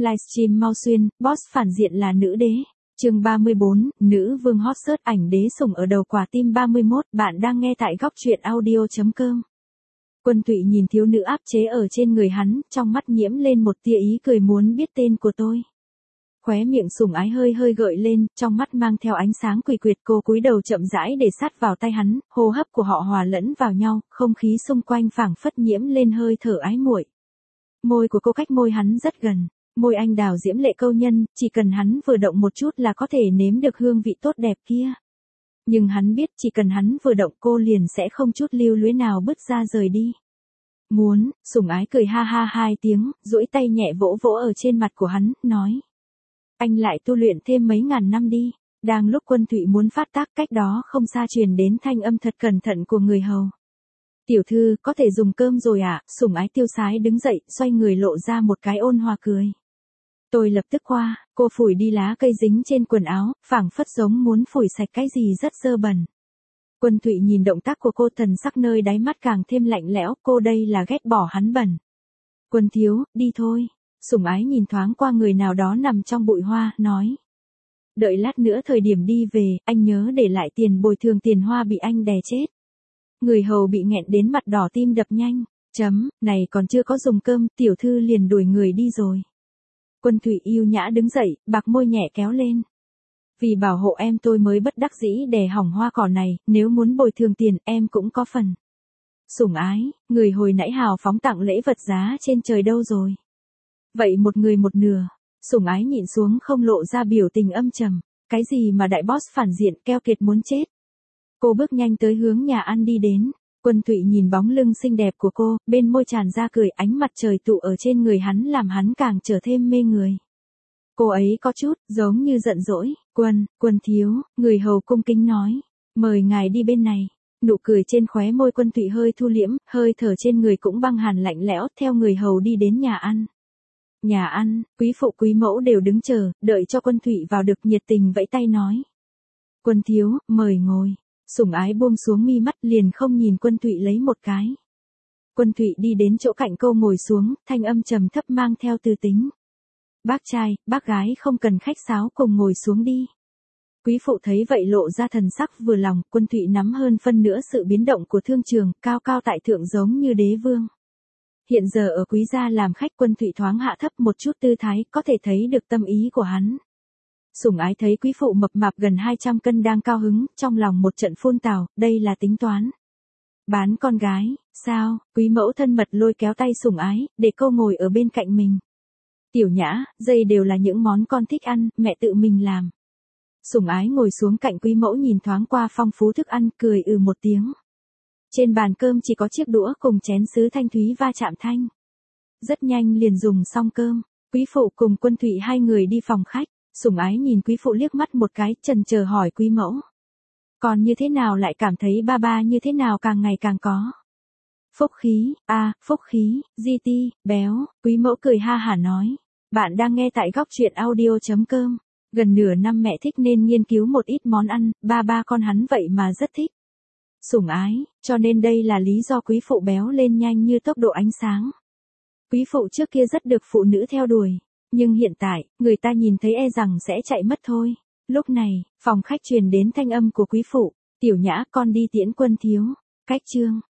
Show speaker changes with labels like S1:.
S1: Livestream mau xuyên, boss phản diện là nữ đế. Chương 34, nữ vương hot search ảnh đế sủng ở đầu quả tim 31, bạn đang nghe tại góc truyện audio.com. Quân Thụy nhìn thiếu nữ áp chế ở trên người hắn, trong mắt nhiễm lên một tia ý cười muốn biết tên của tôi. Khóe miệng sủng ái hơi hơi gợi lên, trong mắt mang theo ánh sáng quỷ quyệt, cô cúi đầu chậm rãi để sát vào tay hắn, hô hấp của họ hòa lẫn vào nhau, không khí xung quanh phảng phất nhiễm lên hơi thở ái muội. Môi của cô cách môi hắn rất gần, môi anh đào diễm lệ câu nhân, chỉ cần hắn vừa động một chút là có thể nếm được hương vị tốt đẹp kia. Nhưng hắn biết chỉ cần hắn vừa động cô liền sẽ không chút lưu luyến nào bứt ra rời đi. Muốn, sủng ái cười ha ha hai tiếng, duỗi tay nhẹ vỗ vỗ ở trên mặt của hắn, nói. Anh lại tu luyện thêm mấy ngàn năm đi. Đang lúc Quân Thụy muốn phát tác, cách đó không xa truyền đến thanh âm thật cẩn thận của người hầu. Tiểu thư, có thể dùng cơm rồi ạ? Sủng ái tiêu sái đứng dậy, xoay người lộ ra một cái ôn hòa cười. Tôi lập tức qua, cô phủi đi lá cây dính trên quần áo, phảng phất giống muốn phủi sạch cái gì rất dơ bẩn. Quân Thụy nhìn động tác của cô, thần sắc nơi đáy mắt càng thêm lạnh lẽo, cô đây là ghét bỏ hắn bẩn. Quân thiếu, đi thôi. Sủng ái nhìn thoáng qua người nào đó nằm trong bụi hoa, nói. Đợi lát nữa thời điểm đi về, anh nhớ để lại tiền bồi thường tiền hoa bị anh đè chết. Người hầu bị nghẹn đến mặt đỏ tim đập nhanh. Này còn chưa có dùng cơm, tiểu thư liền đuổi người đi rồi. Quân Thụy yêu nhã đứng dậy, bạc môi nhẹ kéo lên. Vì bảo hộ em tôi mới bất đắc dĩ đè hỏng hoa cỏ này, nếu muốn bồi thường tiền em cũng có phần. Sủng ái, người hồi nãy hào phóng tặng lễ vật giá trên trời đâu rồi? Vậy một người một nửa. Sủng ái nhịn xuống không lộ ra biểu tình âm trầm. Cái gì mà đại boss phản diện keo kiệt muốn chết. Cô bước nhanh tới hướng nhà ăn đi đến. Quân Thụy nhìn bóng lưng xinh đẹp của cô, bên môi tràn ra cười, ánh mặt trời tụ ở trên người hắn làm hắn càng trở thêm mê người. Cô ấy có chút, giống như giận dỗi. Quân thiếu, người hầu cung kính nói. Mời ngài đi bên này. Nụ cười trên khóe môi Quân Thụy hơi thu liễm, hơi thở trên người cũng băng hàn lạnh lẽo, theo người hầu đi đến nhà ăn. Nhà ăn, quý phụ quý mẫu đều đứng chờ, đợi cho Quân Thụy vào được nhiệt tình vẫy tay nói. Quân thiếu, mời ngồi. Sủng ái buông xuống mi mắt liền không nhìn Quân Thụy lấy một cái. Quân Thụy đi đến chỗ cạnh cô ngồi xuống, thanh âm trầm thấp mang theo tư tính. Bác trai, bác gái không cần khách sáo, cùng ngồi xuống đi. Quý phụ thấy vậy lộ ra thần sắc vừa lòng, Quân Thụy nắm hơn phân nửa sự biến động của thương trường, cao cao tại thượng giống như đế vương. Hiện giờ ở quý gia làm khách, Quân Thụy thoáng hạ thấp một chút tư thái, có thể thấy được tâm ý của hắn. Sủng ái thấy quý phụ mập mạp gần 200 cân đang cao hứng, trong lòng một trận phun tào, đây là tính toán. Bán con gái, sao? Quý mẫu thân mật lôi kéo tay sủng ái, để cô ngồi ở bên cạnh mình. Tiểu nhã, dây đều là những món con thích ăn, mẹ tự mình làm. Sủng ái ngồi xuống cạnh quý mẫu nhìn thoáng qua phong phú thức ăn, cười một tiếng. Trên bàn cơm chỉ có chiếc đũa cùng chén sứ thanh thúy va chạm thanh. Rất nhanh liền dùng xong cơm, quý phụ cùng Quân Thụy hai người đi phòng khách. Sủng ái nhìn quý phụ liếc mắt một cái, chần chờ hỏi quý mẫu. Còn như thế nào lại cảm thấy ba như thế nào càng ngày càng có. Phúc khí, phúc khí, GT, béo, quý mẫu cười ha hả nói. Bạn đang nghe tại góc truyện audio.com. Gần nửa năm mẹ thích nên nghiên cứu một ít món ăn, ba con hắn vậy mà rất thích. Sủng ái, cho nên đây là lý do quý phụ béo lên nhanh như tốc độ ánh sáng. Quý phụ trước kia rất được phụ nữ theo đuổi. Nhưng hiện tại, người ta nhìn thấy e rằng sẽ chạy mất thôi. Lúc này, phòng khách truyền đến thanh âm của quý phụ. Tiểu nhã, con đi tiễn Quân thiếu. Cách chương.